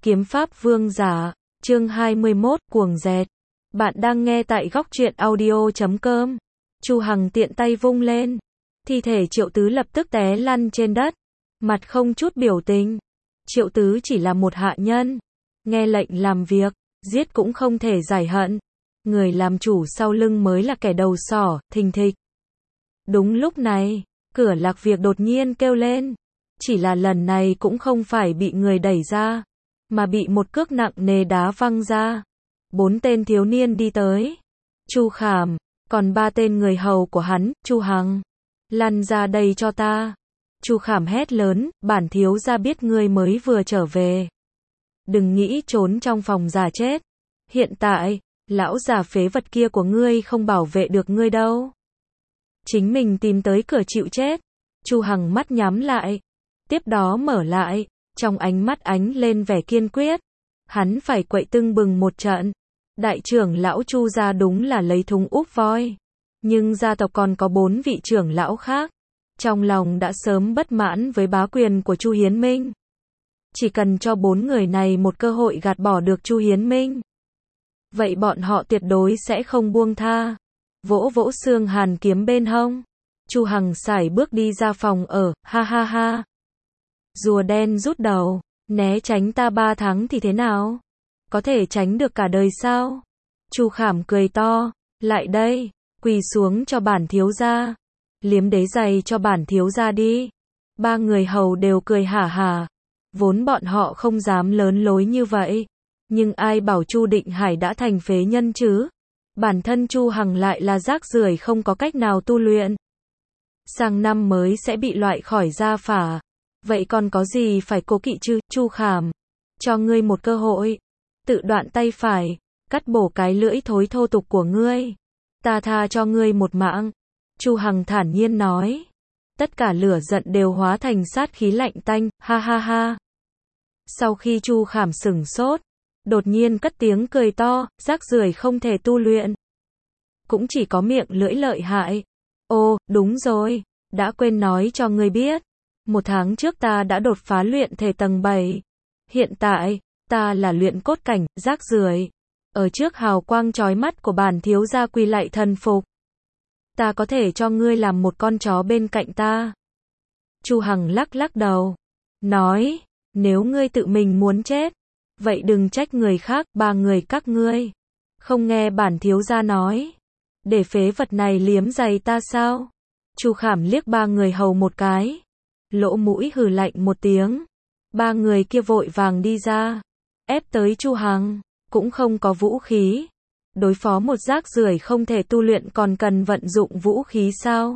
Kiếm pháp vương giả, chương 21, cuồng dẹt. Bạn đang nghe tại góc truyện audio.com. Chu Hằng tiện tay vung lên, thi thể Triệu Tứ lập tức té lăn trên đất, mặt không chút biểu tình. Triệu Tứ chỉ là một hạ nhân, nghe lệnh làm việc, giết cũng không thể giải hận. Người làm chủ sau lưng mới là kẻ đầu sỏ, thình thịch. Đúng lúc này, cửa Lạc Việc đột nhiên kêu lên. Chỉ là lần này cũng không phải bị người đẩy ra, mà bị một cước nặng nề đá văng ra. 4 tên thiếu niên đi tới. Chu Khảm, còn 3 tên người hầu của hắn, Chu Hằng. Lăn ra đây cho ta. Chu Khảm hét lớn, bản thiếu gia biết ngươi mới vừa trở về. Đừng nghĩ trốn trong phòng già chết. Hiện tại, lão già phế vật kia của ngươi không bảo vệ được ngươi đâu. Chính mình tìm tới cửa chịu chết. Chu Hằng mắt nhắm lại, tiếp đó mở lại, trong ánh mắt ánh lên vẻ kiên quyết. Hắn phải quậy tưng bừng một trận. Đại trưởng lão Chu gia đúng là lấy thúng úp voi, nhưng gia tộc còn có 4 vị trưởng lão khác, trong lòng đã sớm bất mãn với bá quyền của Chu Hiến Minh. Chỉ cần cho 4 người này một cơ hội gạt bỏ được Chu Hiến Minh, vậy bọn họ tuyệt đối sẽ không buông tha. Vỗ vỗ xương hàn kiếm bên hông, Chu Hằng sải bước đi ra phòng ở, ha ha ha. Rùa đen rút đầu, né tránh ta 3 tháng thì thế nào? Có thể tránh được cả đời sao? Chu Khảm cười to, lại đây, quỳ xuống cho bản thiếu gia, liếm đế giày cho bản thiếu gia đi. 3 người hầu đều cười hả hả, vốn bọn họ không dám lớn lối như vậy, nhưng ai bảo Chu Định Hải đã thành phế nhân chứ? Bản thân Chu Hằng lại là rác rưởi không có cách nào tu luyện. Sang năm mới sẽ bị loại khỏi gia phả. Vậy còn có gì phải cố kỵ chứ? Chu Khảm, cho ngươi một cơ hội, tự đoạn tay phải, cắt bổ cái lưỡi thối thô tục của ngươi. Ta tha cho ngươi một mạng. Chu Hằng thản nhiên nói. Tất cả lửa giận đều hóa thành sát khí lạnh tanh, ha ha ha. Sau khi Chu Khảm sửng sốt, đột nhiên cất tiếng cười to, rác rưởi không thể tu luyện. Cũng chỉ có miệng lưỡi lợi hại. Ô, đúng rồi, đã quên nói cho ngươi biết. 1 tháng trước ta đã đột phá luyện thể tầng 7. Hiện tại, ta là luyện cốt cảnh, rác rưởi. Ở trước hào quang chói mắt của bản thiếu gia quỳ lạy thần phục. Ta có thể cho ngươi làm một con chó bên cạnh ta. Chu Hằng lắc lắc đầu, nói, nếu ngươi tự mình muốn chết, vậy đừng trách người khác, 3 người các ngươi. Không nghe bản thiếu gia nói, để phế vật này liếm giày ta sao? Chu Khảm liếc 3 người hầu một cái, lỗ mũi hừ lạnh một tiếng. 3 người kia vội vàng đi ra, ép tới Chu Hằng, cũng không có vũ khí. Đối phó một rác rưởi không thể tu luyện còn cần vận dụng vũ khí sao?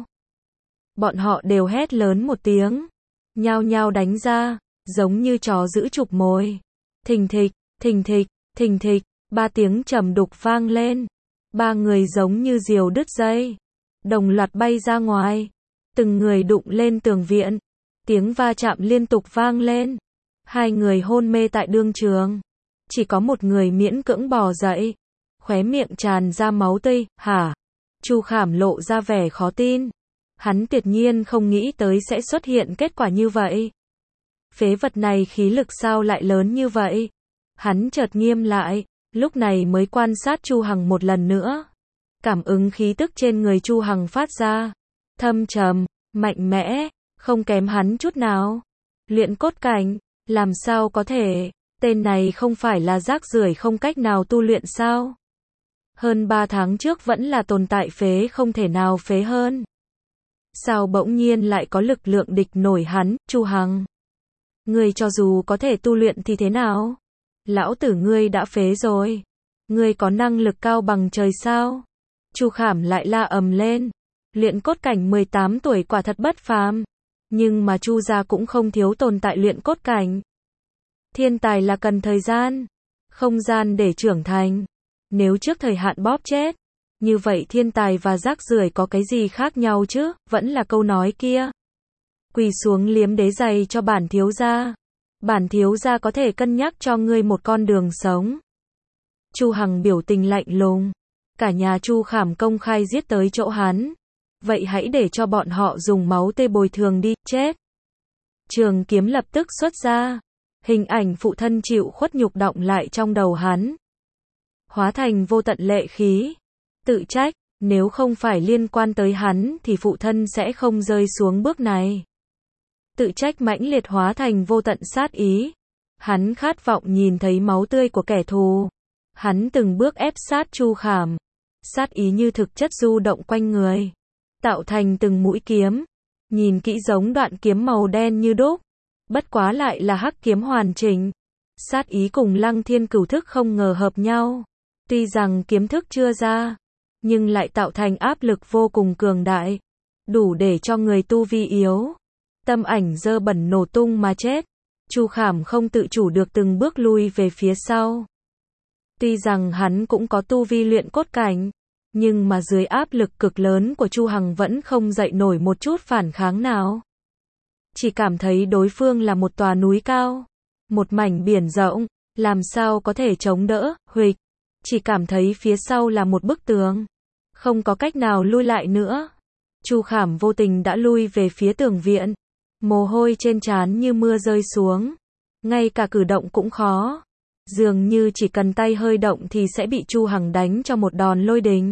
Bọn họ đều hét lớn một tiếng, nhao nhao đánh ra, giống như chó giữ chụp mồi. Thình thịch, thình thịch, thình thịch, 3 tiếng trầm đục vang lên. 3 người giống như diều đứt dây, đồng loạt bay ra ngoài, từng người đụng lên tường viện. Tiếng va chạm liên tục vang lên. 2 người hôn mê tại đương trường. Chỉ có một người miễn cưỡng bò dậy, khóe miệng tràn ra máu tươi. Hả? Chu Khảm lộ ra vẻ khó tin. Hắn tuyệt nhiên không nghĩ tới sẽ xuất hiện kết quả như vậy. Phế vật này khí lực sao lại lớn như vậy? Hắn chợt nghiêm lại, lúc này mới quan sát Chu Hằng một lần nữa. Cảm ứng khí tức trên người Chu Hằng phát ra, thâm trầm, mạnh mẽ, không kém hắn chút nào. Luyện cốt cảnh, làm sao có thể? Tên này không phải là rác rưởi không cách nào tu luyện sao? Hơn 3 tháng trước vẫn là tồn tại phế không thể nào phế hơn. Sao bỗng nhiên lại có lực lượng địch nổi hắn? Chu Hằng, ngươi cho dù có thể tu luyện thì thế nào? Lão tử ngươi đã phế rồi. Ngươi có năng lực cao bằng trời sao? Chu Khảm lại la ầm lên. Luyện cốt cảnh 18 tuổi quả thật bất phàm. Nhưng mà Chu gia cũng không thiếu tồn tại luyện cốt cảnh. Thiên tài là cần thời gian, không gian để trưởng thành. Nếu trước thời hạn bóp chết, như vậy thiên tài và rác rưởi có cái gì khác nhau chứ? Vẫn là câu nói kia. Quỳ xuống liếm đế giày cho bản thiếu gia. Bản thiếu gia có thể cân nhắc cho ngươi một con đường sống. Chu Hằng biểu tình lạnh lùng. Cả nhà Chu Khảm công khai giết tới chỗ hắn. Vậy hãy để cho bọn họ dùng máu tươi bồi thường đi, chết. Trường kiếm lập tức xuất ra. Hình ảnh phụ thân chịu khuất nhục đọng lại trong đầu hắn. Hóa thành vô tận lệ khí. Tự trách, nếu không phải liên quan tới hắn thì phụ thân sẽ không rơi xuống bước này. Tự trách mãnh liệt hóa thành vô tận sát ý. Hắn khát vọng nhìn thấy máu tươi của kẻ thù. Hắn từng bước ép sát Chu Khảm. Sát ý như thực chất du động quanh người. Tạo thành từng mũi kiếm. Nhìn kỹ giống đoạn kiếm màu đen như đúc. Bất quá lại là hắc kiếm hoàn chỉnh. Sát ý cùng Lăng Thiên Cửu thức không ngờ hợp nhau. Tuy rằng kiếm thức chưa ra, nhưng lại tạo thành áp lực vô cùng cường đại. Đủ để cho người tu vi yếu. Tâm ảnh dơ bẩn nổ tung mà chết. Chu Khảm không tự chủ được từng bước lui về phía sau. Tuy rằng hắn cũng có tu vi luyện cốt cảnh, nhưng mà dưới áp lực cực lớn của Chu Hằng vẫn không dậy nổi một chút phản kháng nào. Chỉ cảm thấy đối phương là một tòa núi cao, một mảnh biển rộng, làm sao có thể chống đỡ, huỵch. Chỉ cảm thấy phía sau là một bức tường, không có cách nào lui lại nữa. Chu Khảm vô tình đã lui về phía tường viện, mồ hôi trên trán như mưa rơi xuống, ngay cả cử động cũng khó. Dường như chỉ cần tay hơi động thì sẽ bị Chu Hằng đánh cho một đòn lôi đình.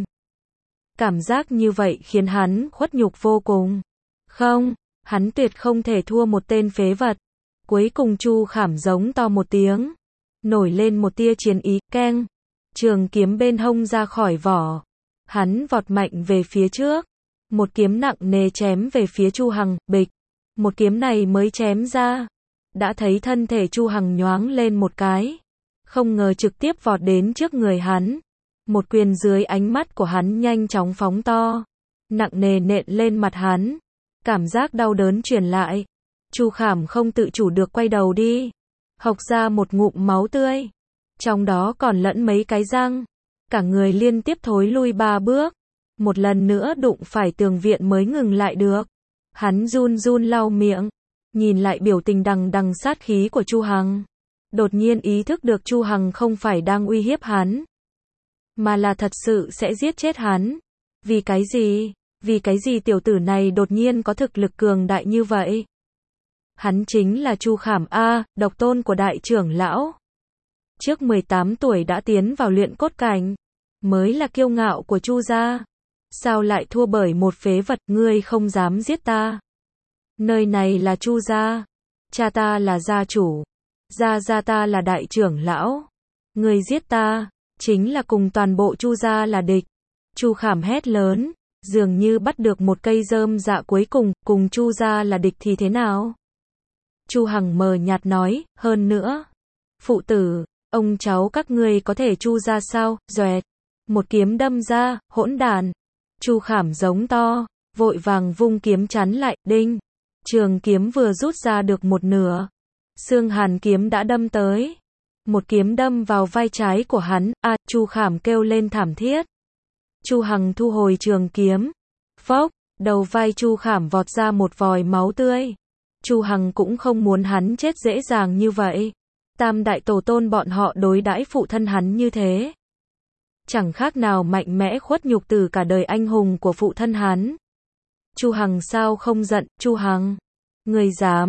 Cảm giác như vậy khiến hắn khuất nhục vô cùng. Không, hắn tuyệt không thể thua một tên phế vật. Cuối cùng Chu Khảm giống to một tiếng, nổi lên một tia chiến ý, keng. Trường kiếm bên hông ra khỏi vỏ. Hắn vọt mạnh về phía trước. Một kiếm nặng nề chém về phía Chu Hằng, bịch. Một kiếm này mới chém ra. Đã thấy thân thể Chu Hằng nhoáng lên một cái. Không ngờ trực tiếp vọt đến trước người hắn. Một quyền dưới ánh mắt của hắn nhanh chóng phóng to. Nặng nề nện lên mặt hắn. Cảm giác đau đớn truyền lại. Chu Khảm không tự chủ được quay đầu đi. Hộc ra một ngụm máu tươi. Trong đó còn lẫn mấy cái răng. Cả người liên tiếp thối lui 3 bước. Một lần nữa đụng phải tường viện mới ngừng lại được. Hắn run run lau miệng. Nhìn lại biểu tình đằng đằng sát khí của Chu Hằng. Đột nhiên ý thức được Chu Hằng không phải đang uy hiếp hắn, mà là thật sự sẽ giết chết hắn. Vì cái gì? Vì cái gì tiểu tử này đột nhiên có thực lực cường đại như vậy? Hắn chính là Chu Khảm A, độc tôn của đại trưởng lão. Trước 18 tuổi đã tiến vào luyện cốt cảnh, mới là kiêu ngạo của Chu gia. Sao lại thua bởi một phế vật, ngươi không dám giết ta? Nơi này là Chu gia, cha ta là gia chủ, gia ta là đại trưởng lão. Ngươi giết ta, chính là cùng toàn bộ Chu gia là địch. Chu Khảm hét lớn, dường như bắt được một cây rơm dạ cuối cùng Chu gia là địch thì thế nào? Chu Hằng mờ nhạt nói, hơn nữa, phụ tử, ông cháu các ngươi có thể Chu gia sao? Doẹt, một kiếm đâm ra, hỗn đản. Chu Khảm giống to, vội vàng vung kiếm chắn lại, đinh. Trường kiếm vừa rút ra được một nửa, xương hàn kiếm đã đâm tới. Một kiếm đâm vào vai trái của hắn, Chu Khảm kêu lên thảm thiết. Chu Hằng thu hồi trường kiếm. Phốc, đầu vai Chu Khảm vọt ra một vòi máu tươi. Chu Hằng cũng không muốn hắn chết dễ dàng như vậy. Tam đại tổ tôn bọn họ đối đãi phụ thân hắn như thế, chẳng khác nào mạnh mẽ khuất nhục từ cả đời anh hùng của phụ thân hắn. Chu Hằng sao không giận? Chu Hằng, ngươi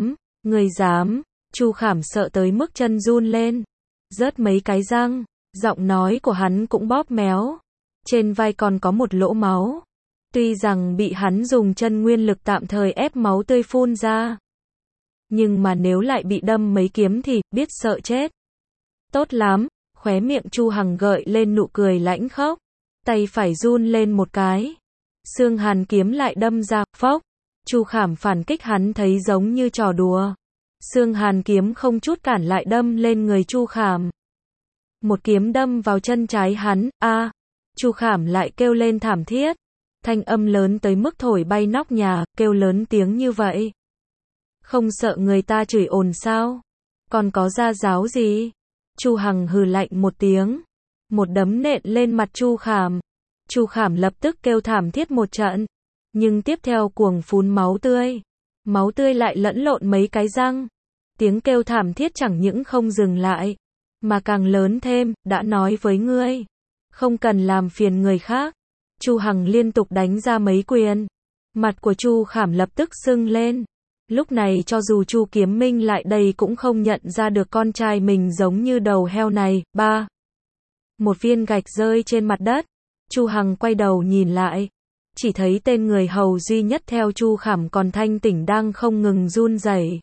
dám? Chu Khảm sợ tới mức chân run lên, rớt mấy cái răng, giọng nói của hắn cũng bóp méo. Trên vai còn có một lỗ máu. Tuy rằng bị hắn dùng chân nguyên lực tạm thời ép máu tươi phun ra, nhưng mà nếu lại bị đâm mấy kiếm thì biết sợ chết. Tốt lắm, khóe miệng Chu Hằng gợi lên nụ cười lãnh khốc, tay phải run lên một cái. Xương hàn kiếm lại đâm ra, phốc. Chu Khảm phản kích hắn thấy giống như trò đùa. Xương hàn kiếm không chút cản lại đâm lên người Chu Khảm. Một kiếm đâm vào chân trái hắn, Chu Khảm lại kêu lên thảm thiết. Thanh âm lớn tới mức thổi bay nóc nhà, kêu lớn tiếng như vậy. Không sợ người ta chửi ồn sao? Còn có gia giáo gì? Chu Hằng hừ lạnh một tiếng, một đấm nện lên mặt Chu Khảm. Chu Khảm lập tức kêu thảm thiết một trận, nhưng tiếp theo cuồng phun máu tươi. Máu tươi lại lẫn lộn mấy cái răng. Tiếng kêu thảm thiết chẳng những không dừng lại, mà càng lớn thêm, đã nói với ngươi, không cần làm phiền người khác. Chu Hằng liên tục đánh ra mấy quyền. Mặt của Chu Khảm lập tức sưng lên. Lúc này cho dù Chu Kiếm Minh lại đây cũng không nhận ra được con trai mình giống như đầu heo này. Một viên gạch rơi trên mặt đất. Chu Hằng quay đầu nhìn lại, chỉ thấy tên người hầu duy nhất theo Chu Khảm còn thanh tỉnh đang không ngừng run rẩy.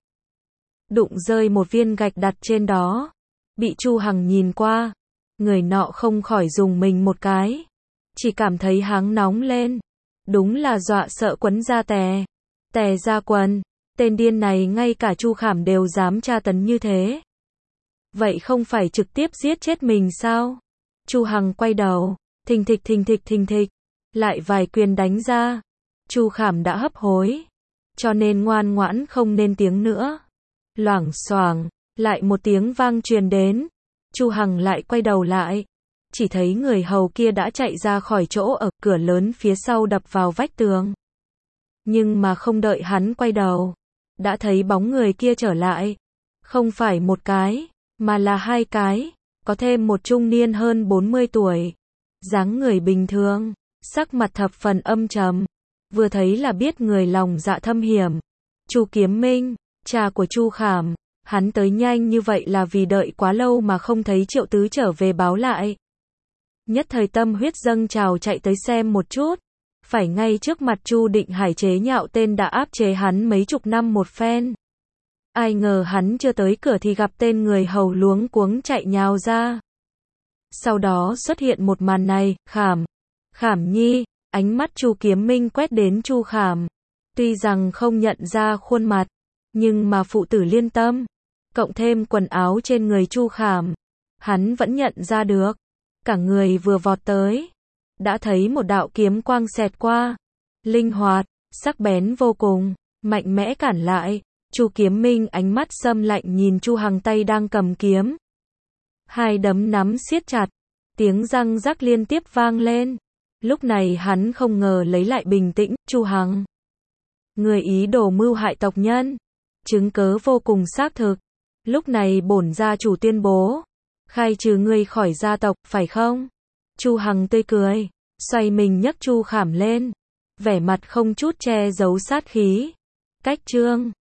Đụng rơi một viên gạch đặt trên đó. Bị Chu Hằng nhìn qua, người nọ không khỏi dùng mình một cái, chỉ cảm thấy háng nóng lên. Đúng là dọa sợ quấn ra tè ra quần. Tên điên này ngay cả Chu Khảm đều dám tra tấn như thế. Vậy không phải trực tiếp giết chết mình sao? Chu Hằng quay đầu, thình thịch, lại vài quyền đánh ra. Chu Khảm đã hấp hối, cho nên ngoan ngoãn không nên tiếng nữa. Loảng xoảng, lại một tiếng vang truyền đến. Chu Hằng lại quay đầu lại, chỉ thấy người hầu kia đã chạy ra khỏi chỗ ở, cửa lớn phía sau đập vào vách tường. Nhưng mà không đợi hắn quay đầu, đã thấy bóng người kia trở lại. Không phải một cái, mà là hai cái, có thêm một trung niên hơn 40 tuổi. Dáng người bình thường, sắc mặt thập phần âm trầm, vừa thấy là biết người lòng dạ thâm hiểm. Chu Kiếm Minh, cha của Chu Khảm, hắn tới nhanh như vậy là vì đợi quá lâu mà không thấy Triệu Tứ trở về báo lại. Nhất thời tâm huyết dâng trào chạy tới xem một chút. Phải ngay trước mặt Chu Định Hải chế nhạo tên đã áp chế hắn mấy chục năm một phen. Ai ngờ hắn chưa tới cửa thì gặp tên người hầu luống cuống chạy nhào ra. Sau đó xuất hiện một màn này, Khảm nhi, ánh mắt Chu Kiếm Minh quét đến Chu Khảm. Tuy rằng không nhận ra khuôn mặt, nhưng mà phụ tử liên tâm, cộng thêm quần áo trên người Chu Khảm, hắn vẫn nhận ra được. Cả người vừa vọt tới, đã thấy một đạo kiếm quang xẹt qua, linh hoạt, sắc bén vô cùng, mạnh mẽ cản lại. Chu Kiếm Minh ánh mắt sâm lạnh nhìn Chu Hằng tay đang cầm kiếm. Hai đấm nắm siết chặt, tiếng răng rắc liên tiếp vang lên. Lúc này hắn không ngờ lấy lại bình tĩnh. Chu Hằng, người ý đồ mưu hại tộc nhân, chứng cớ vô cùng xác thực. Lúc này bổn gia chủ tuyên bố, khai trừ ngươi khỏi gia tộc, phải không? Chu Hằng tươi cười, xoay mình nhấc Chu Khảm lên, vẻ mặt không chút che giấu sát khí. Cách chương